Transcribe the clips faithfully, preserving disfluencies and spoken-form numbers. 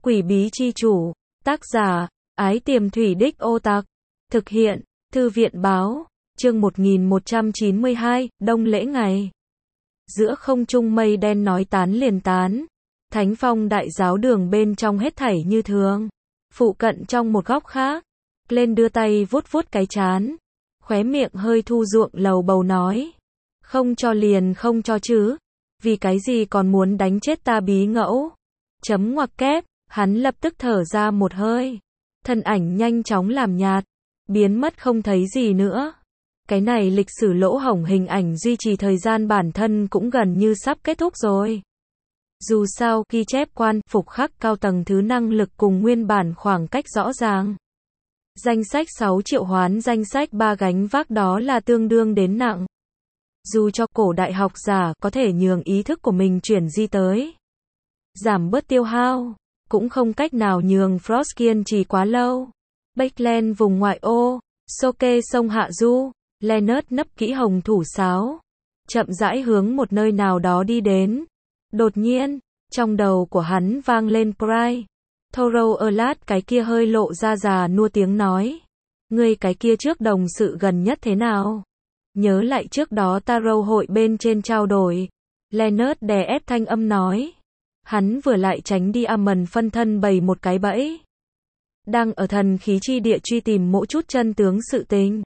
Quỷ bí chi chủ, tác giả, Ái Tiềm Thủy Đích Ô Tặc, thực hiện, Thư viện báo, chương một nghìn một trăm chín mươi hai, Đông lễ ngày. Giữa không trung mây đen nói tán liền tán, Thánh Phong đại giáo đường bên trong hết thảy như thường. Phụ cận trong một góc khác, lên đưa tay vuốt vuốt cái trán, khóe miệng hơi thu ruộng lầu bầu nói, không cho liền không cho chứ, vì cái gì còn muốn đánh chết ta bí ngẫu. Chấm ngoặc kép, hắn lập tức thở ra một hơi, thân ảnh nhanh chóng làm nhạt, biến mất không thấy gì nữa. Cái này lịch sử lỗ hổng hình ảnh duy trì thời gian bản thân cũng gần như sắp kết thúc rồi. Dù sao, ghi chép quan, phục khắc cao tầng thứ năng lực cùng nguyên bản khoảng cách rõ ràng. Danh sách sáu triệu hoán danh sách ba gánh vác đó là tương đương đến nặng. Dù cho cổ đại học giả có thể nhường ý thức của mình chuyển di tới, giảm bớt tiêu hao, cũng không cách nào nhường Frost kiên trì quá lâu. Backland vùng ngoại ô, Soke sông Hạ Du, Leonard nấp kỹ hồng thủ sáo, chậm rãi hướng một nơi nào đó đi đến. Đột nhiên, trong đầu của hắn vang lên Pride. Thorough Erlat cái kia hơi lộ ra già nua tiếng nói. Ngươi cái kia trước đồng sự gần nhất thế nào? Nhớ lại trước đó Tarot hội bên trên trao đổi. Leonard đè ép thanh âm nói. Hắn vừa lại tránh đi Amon phân thân bày một cái bẫy. Đang ở thần khí chi địa truy tìm mỗi chút chân tướng sự tình.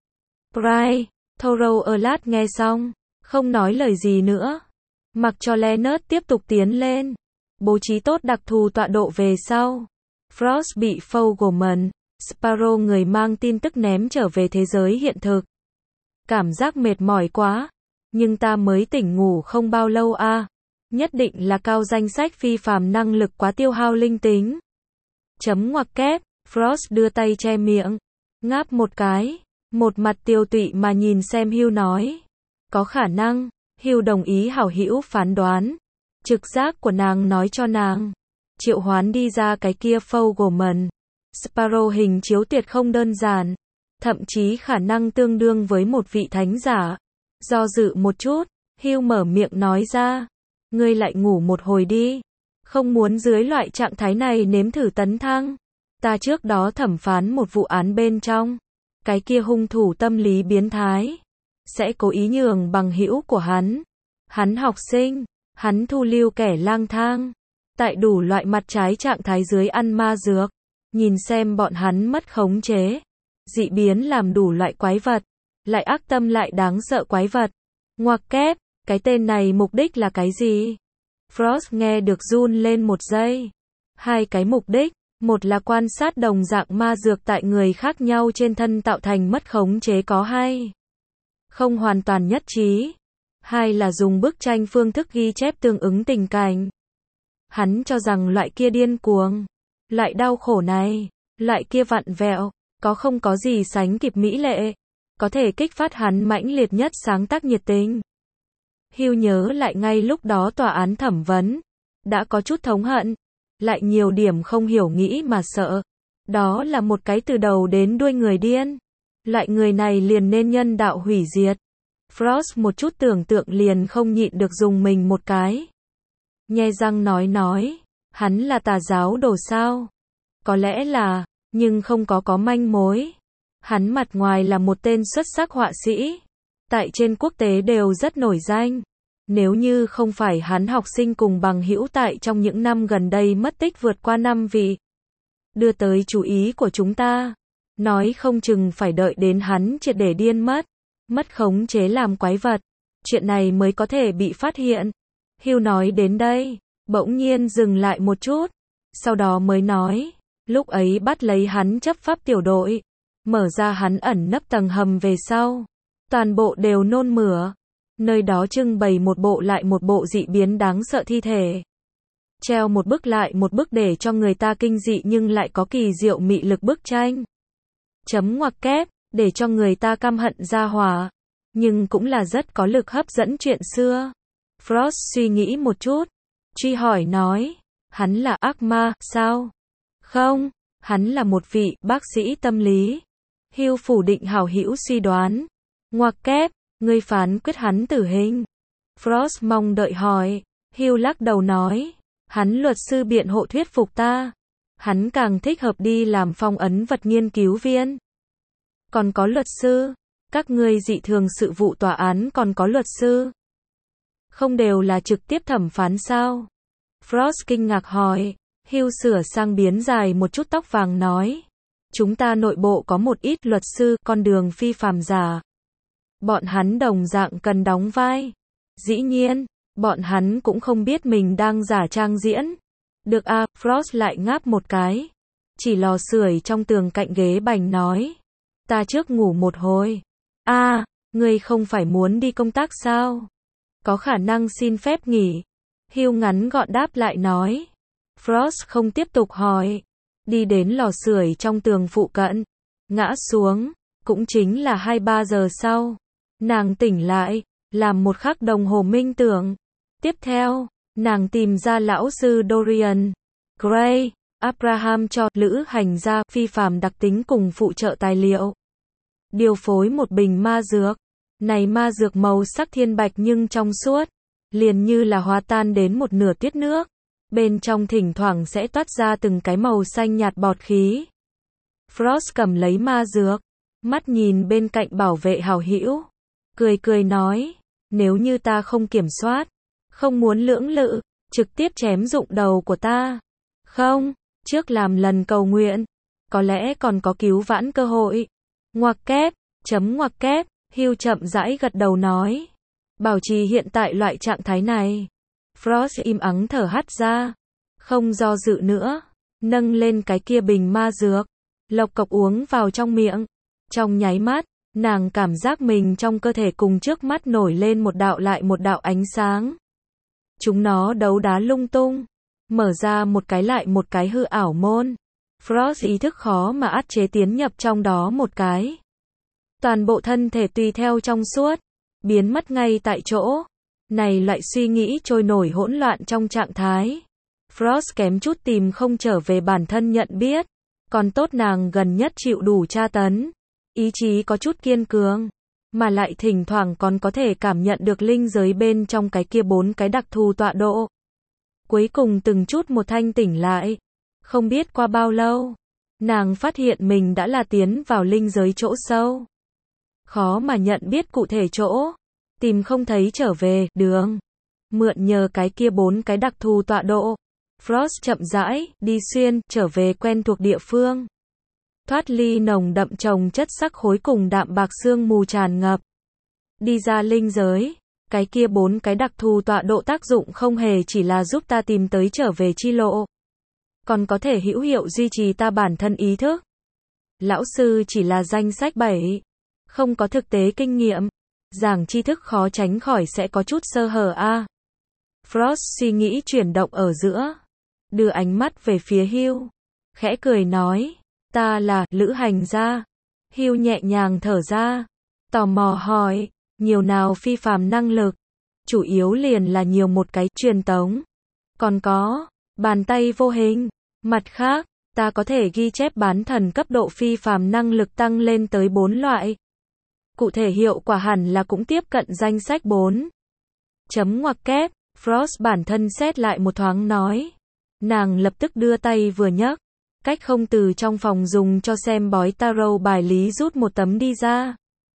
Pride, Thorough Erlat nghe xong, không nói lời gì nữa. Mặc cho Leonard tiếp tục tiến lên. Bố trí tốt đặc thù tọa độ về sau. Frost bị Fogelman, Sparrow người mang tin tức ném trở về thế giới hiện thực. Cảm giác mệt mỏi quá. Nhưng ta mới tỉnh ngủ không bao lâu a. À. Nhất định là cao danh sách phi phàm năng lực quá tiêu hao linh tính. Chấm ngoặc kép, Frost đưa tay che miệng. Ngáp một cái. Một mặt tiêu tụy mà nhìn xem Hugh nói. Có khả năng. Hugh đồng ý hảo hữu phán đoán. Trực giác của nàng nói cho nàng. Triệu hoán đi ra cái kia Fogelman. Sparrow hình chiếu tuyệt không đơn giản. Thậm chí khả năng tương đương với một vị thánh giả. Do dự một chút, Hugh mở miệng nói ra. Ngươi lại ngủ một hồi đi. Không muốn dưới loại trạng thái này nếm thử tấn thăng. Ta trước đó thẩm phán một vụ án bên trong. Cái kia hung thủ tâm lý biến thái. Sẽ cố ý nhường bằng hữu của hắn. Hắn học sinh. Hắn thu lưu kẻ lang thang. Tại đủ loại mặt trái trạng thái dưới ăn ma dược. Nhìn xem bọn hắn mất khống chế. Dị biến làm đủ loại quái vật. Lại ác tâm lại đáng sợ quái vật. Ngoặc kép, cái tên này mục đích là cái gì? Frost nghe được run lên một giây. Hai cái mục đích. Một là quan sát đồng dạng ma dược tại người khác nhau trên thân tạo thành mất khống chế có hay không hoàn toàn nhất trí. Hai là dùng bức tranh phương thức ghi chép tương ứng tình cảnh. Hắn cho rằng loại kia điên cuồng, loại đau khổ này, loại kia vặn vẹo, có không có gì sánh kịp mỹ lệ, có thể kích phát hắn mãnh liệt nhất sáng tác nhiệt tình. Hugh nhớ lại ngay lúc đó tòa án thẩm vấn, đã có chút thống hận, lại nhiều điểm không hiểu nghĩ mà sợ. Đó là một cái từ đầu đến đuôi người điên. Loại người này liền nên nhân đạo hủy diệt. Frost một chút tưởng tượng liền không nhịn được dùng mình một cái. Nhe răng nói nói, hắn là tà giáo đồ sao? Có lẽ là, nhưng không có có manh mối. Hắn mặt ngoài là một tên xuất sắc họa sĩ. Tại trên quốc tế đều rất nổi danh. Nếu như không phải hắn học sinh cùng bằng hữu tại trong những năm gần đây mất tích vượt qua năm vị. Đưa tới chú ý của chúng ta. Nói không chừng phải đợi đến hắn triệt để điên mất. Mất khống chế làm quái vật. Chuyện này mới có thể bị phát hiện. Hugh nói đến đây, bỗng nhiên dừng lại một chút. Sau đó mới nói, lúc ấy bắt lấy hắn chấp pháp tiểu đội. Mở ra hắn ẩn nấp tầng hầm về sau. Toàn bộ đều nôn mửa. Nơi đó trưng bày một bộ lại một bộ dị biến đáng sợ thi thể. Treo một bức lại một bức để cho người ta kinh dị nhưng lại có kỳ diệu mị lực bức tranh. Chấm ngoặc kép, để cho người ta căm hận ra hỏa. Nhưng cũng là rất có lực hấp dẫn chuyện xưa. Frost suy nghĩ một chút. Truy hỏi nói, hắn là ác ma, sao? Không, hắn là một vị bác sĩ tâm lý. Hugh phủ định hảo hữu suy đoán. Ngoặc kép, ngươi phán quyết hắn tử hình. Frost mong đợi hỏi. Hugh lắc đầu nói, Hắn luật sư biện hộ thuyết phục ta. Hắn càng thích hợp đi làm phong ấn vật nghiên cứu viên. Còn có luật sư, các ngươi dị thường sự vụ tòa án còn có luật sư. Không đều là trực tiếp thẩm phán sao? Frost kinh ngạc hỏi. Hugh sửa sang biến dài một chút tóc vàng nói. Chúng ta nội bộ có một ít luật sư, con đường phi phàm giả. Bọn hắn đồng dạng cần đóng vai. Dĩ nhiên, bọn hắn cũng không biết mình đang giả trang diễn. Được à, Frost lại ngáp một cái. Chỉ lò sưởi trong tường cạnh ghế bành nói. Ta trước ngủ một hồi. À, ngươi không phải muốn đi công tác sao? Có khả năng xin phép nghỉ. Hugh ngắn gọn đáp lại nói. Frost không tiếp tục hỏi. Đi đến lò sưởi trong tường phụ cận. Ngã xuống. Cũng chính là hai ba giờ sau. Nàng tỉnh lại. Làm một khắc đồng hồ minh tưởng. Tiếp theo, nàng tìm ra lão sư Dorian Gray, Abraham cho lữ hành gia phi phàm đặc tính cùng phụ trợ tài liệu. Điều phối một bình ma dược. Này ma dược màu sắc thiên bạch nhưng trong suốt. Liền như là hóa tan đến một nửa tuyết nước. Bên trong thỉnh thoảng sẽ toát ra từng cái màu xanh nhạt bọt khí. Frost cầm lấy ma dược. Mắt nhìn bên cạnh bảo vệ hảo hữu. Cười cười nói. Nếu như ta không kiểm soát. Không muốn lưỡng lự. Trực tiếp chém rụng đầu của ta. Không. Trước làm lần cầu nguyện. Có lẽ còn có cứu vãn cơ hội. Ngoặc kép. Chấm ngoặc kép. Hugh chậm rãi gật đầu nói. Bảo trì hiện tại loại trạng thái này. Frost im ắng thở hắt ra. Không do dự nữa. Nâng lên cái kia bình ma dược. Lộc cộc uống vào trong miệng. Trong nháy mắt, nàng cảm giác mình trong cơ thể cùng trước mắt nổi lên một đạo lại một đạo ánh sáng. Chúng nó đấu đá lung tung. Mở ra một cái lại một cái hư ảo môn. Frost ý thức khó mà át chế tiến nhập trong đó một cái. Toàn bộ thân thể tùy theo trong suốt. Biến mất ngay tại chỗ. Này loại suy nghĩ trôi nổi hỗn loạn trong trạng thái. Frost kém chút tìm không trở về bản thân nhận biết. Còn tốt nàng gần nhất chịu đủ tra tấn. Ý chí có chút kiên cường. Mà lại thỉnh thoảng còn có thể cảm nhận được linh giới bên trong cái kia bốn cái đặc thù tọa độ. Cuối cùng từng chút một thanh tỉnh lại. Không biết qua bao lâu. Nàng phát hiện mình đã là tiến vào linh giới chỗ sâu. Khó mà nhận biết cụ thể chỗ. Tìm không thấy trở về đường. Mượn nhờ cái kia bốn cái đặc thù tọa độ. Frost chậm rãi, đi xuyên, trở về quen thuộc địa phương. Thoát ly nồng đậm trồng chất sắc khối cùng đạm bạc sương mù tràn ngập. Đi ra linh giới. Cái kia bốn cái đặc thù tọa độ tác dụng không hề chỉ là giúp ta tìm tới trở về chi lộ. Còn có thể hữu hiệu duy trì ta bản thân ý thức. Lão sư chỉ là danh sách bảy. Không có thực tế kinh nghiệm. Giảng tri thức khó tránh khỏi sẽ có chút sơ hở a. À. Frost suy nghĩ chuyển động ở giữa. Đưa ánh mắt về phía Hugh. Khẽ cười nói. Ta là lữ hành gia. Hugh nhẹ nhàng thở ra. Tò mò hỏi. Nhiều nào phi phàm năng lực. Chủ yếu liền là nhiều một cái truyền tống. Còn có. Bàn tay vô hình. Mặt khác. Ta có thể ghi chép bán thần cấp độ phi phàm năng lực tăng lên tới bốn loại. Cụ thể hiệu quả hẳn là cũng tiếp cận danh sách bốn. Chấm ngoặc kép. Frost bản thân xét lại một thoáng nói. Nàng lập tức đưa tay vừa nhấc. Cách không từ trong phòng dùng cho xem bói tarot bài lý rút một tấm đi ra.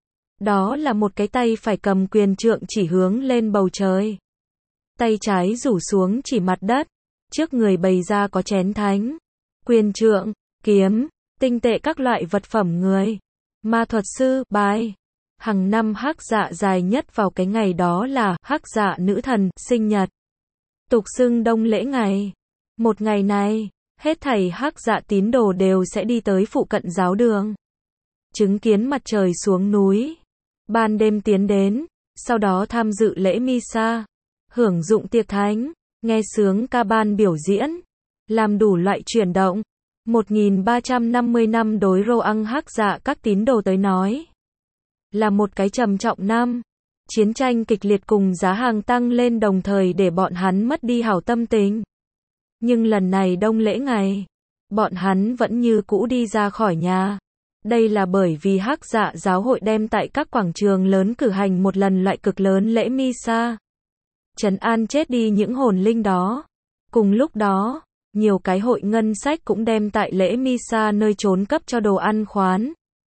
Đó là một cái tay phải cầm quyền trượng chỉ hướng lên bầu trời. Tay trái rủ xuống chỉ mặt đất. Trước người bày ra có chén thánh, quyền trượng, kiếm, tinh tệ các loại vật phẩm người. Ma thuật sư, bài. Hằng năm hắc dạ dài nhất vào cái ngày đó là hắc dạ nữ thần, sinh nhật. Tục xưng đông lễ ngày. Một ngày này, hết thảy hắc dạ tín đồ đều sẽ đi tới phụ cận giáo đường. Chứng kiến mặt trời xuống núi. Ban đêm tiến đến, sau đó tham dự lễ Misa. Hưởng dụng tiệc thánh, nghe sướng ca ban biểu diễn. Làm đủ loại chuyển động. một nghìn ba trăm năm mươi năm đối Roang hắc dạ các tín đồ tới nói. Là một cái trầm trọng năm. Chiến tranh kịch liệt cùng giá hàng tăng lên đồng thời để bọn hắn mất đi hảo tâm tình. Nhưng lần này đông lễ ngày, bọn hắn vẫn như cũ đi ra khỏi nhà. Đây là bởi vì hắc dạ giáo hội đem tại các quảng trường lớn cử hành một lần loại cực lớn lễ Misa. Trấn an chết đi những hồn linh đó. Cùng lúc đó, nhiều cái hội ngân sách cũng đem tại lễ Misa nơi trốn cấp cho đồ ăn khoán,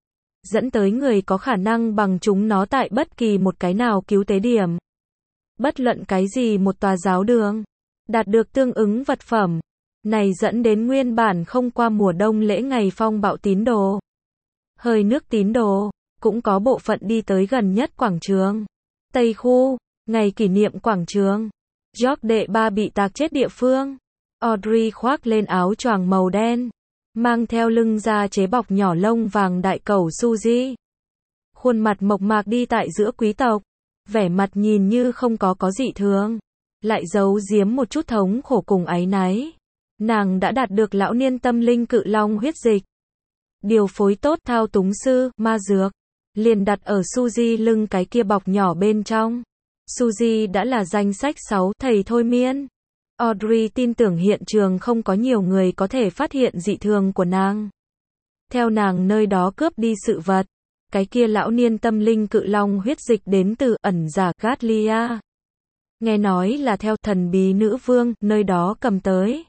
dẫn tới người có khả năng bằng chúng nó tại bất kỳ một cái nào cứu tế điểm. Bất luận cái gì một tòa giáo đường, đạt được tương ứng vật phẩm. Này dẫn đến nguyên bản không qua mùa đông lễ ngày phong bạo tín đồ. Hơi nước tín đồ, cũng có bộ phận đi tới gần nhất quảng trường. Tây khu, ngày kỷ niệm quảng trường. George đệ ba bị tạc chết địa phương. Audrey khoác lên áo choàng màu đen, mang theo lưng da chế bọc nhỏ lông vàng đại cẩu Suzy. Khuôn mặt mộc mạc đi tại giữa quý tộc, vẻ mặt nhìn như không có có dị thường, lại giấu giếm một chút thống khổ cùng áy náy. Nàng đã đạt được lão niên tâm linh cự long huyết dịch. Điều phối tốt thao túng sư, ma dược, liền đặt ở Suzy lưng cái kia bọc nhỏ bên trong. Suzy đã là danh sách sáu thầy thôi miên. Audrey tin tưởng hiện trường không có nhiều người có thể phát hiện dị thường của nàng. Theo nàng nơi đó cướp đi sự vật, cái kia lão niên tâm linh cự long huyết dịch đến từ ẩn giả Gatlia. Nghe nói là theo thần bí nữ vương nơi đó cầm tới.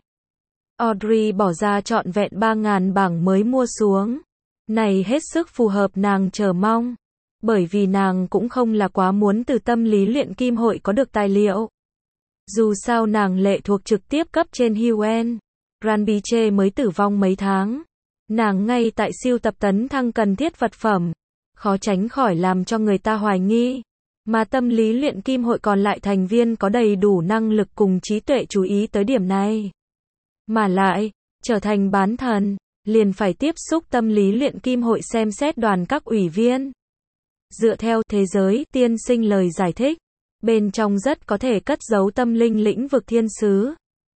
Audrey bỏ ra trọn vẹn ba ngàn bảng mới mua xuống. Này hết sức phù hợp nàng chờ mong. Bởi vì nàng cũng không là quá muốn từ tâm lý luyện kim hội có được tài liệu. Dù sao nàng lệ thuộc trực tiếp cấp trên Huen. Ranbiche mới tử vong mấy tháng. Nàng ngay tại siêu tập tấn thăng cần thiết vật phẩm. Khó tránh khỏi làm cho người ta hoài nghi. Mà tâm lý luyện kim hội còn lại thành viên có đầy đủ năng lực cùng trí tuệ chú ý tới điểm này. Mà lại, trở thành bán thần, liền phải tiếp xúc tâm lý luyện kim hội xem xét đoàn các ủy viên. Dựa theo thế giới tiên sinh lời giải thích, bên trong rất có thể cất giấu tâm linh lĩnh vực thiên sứ.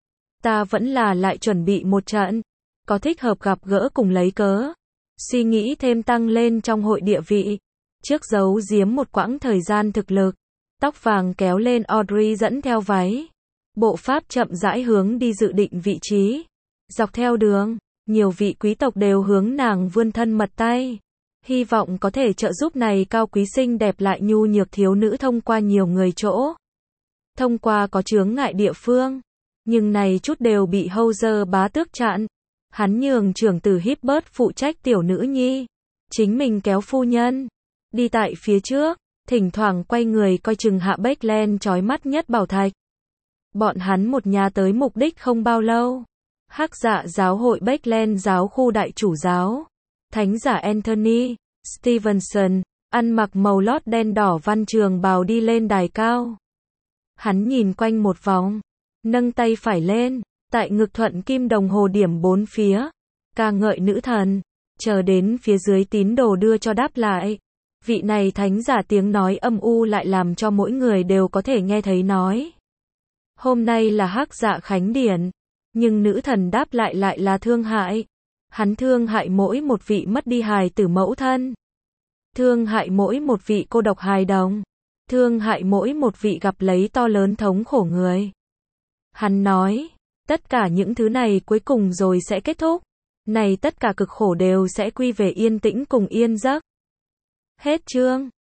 Ta vẫn là lại chuẩn bị một trận, có thích hợp gặp gỡ cùng lấy cớ. Suy nghĩ thêm tăng lên trong hội địa vị. Trước giấu giếm một quãng thời gian thực lực, tóc vàng kéo lên Audrey dẫn theo váy. Bộ pháp chậm rãi hướng đi dự định vị trí. Dọc theo đường, nhiều vị quý tộc đều hướng nàng vươn thân mật tay. Hy vọng có thể trợ giúp này cao quý xinh đẹp lại nhu nhược thiếu nữ thông qua nhiều người chỗ. Thông qua có chướng ngại địa phương. Nhưng này chút đều bị Howzer bá tước chặn. Hắn nhường trưởng tử Hibbert phụ trách tiểu nữ nhi. Chính mình kéo phu nhân. Đi tại phía trước, thỉnh thoảng quay người coi chừng hạ Beckland chói mắt nhất bảo thạch. Bọn hắn một nhà tới mục đích không bao lâu. Hắc Dạ giáo hội Beckland giáo khu đại chủ giáo. Thánh giả Anthony Stevenson, ăn mặc màu lót đen đỏ văn trường bào đi lên đài cao. Hắn nhìn quanh một vòng, nâng tay phải lên, tại ngực thuận kim đồng hồ điểm bốn phía, ca ngợi nữ thần, chờ đến phía dưới tín đồ đưa cho đáp lại. Vị này thánh giả tiếng nói âm u lại làm cho mỗi người đều có thể nghe thấy nói. Hôm nay là Hắc Dạ Khánh Điển, nhưng nữ thần đáp lại lại là thương hại. Hắn thương hại mỗi một vị mất đi hài tử mẫu thân. Thương hại mỗi một vị cô độc hài đồng. Thương hại mỗi một vị gặp lấy to lớn thống khổ người. Hắn nói, tất cả những thứ này cuối cùng rồi sẽ kết thúc. Này tất cả cực khổ đều sẽ quy về yên tĩnh cùng yên giấc. Hết chương.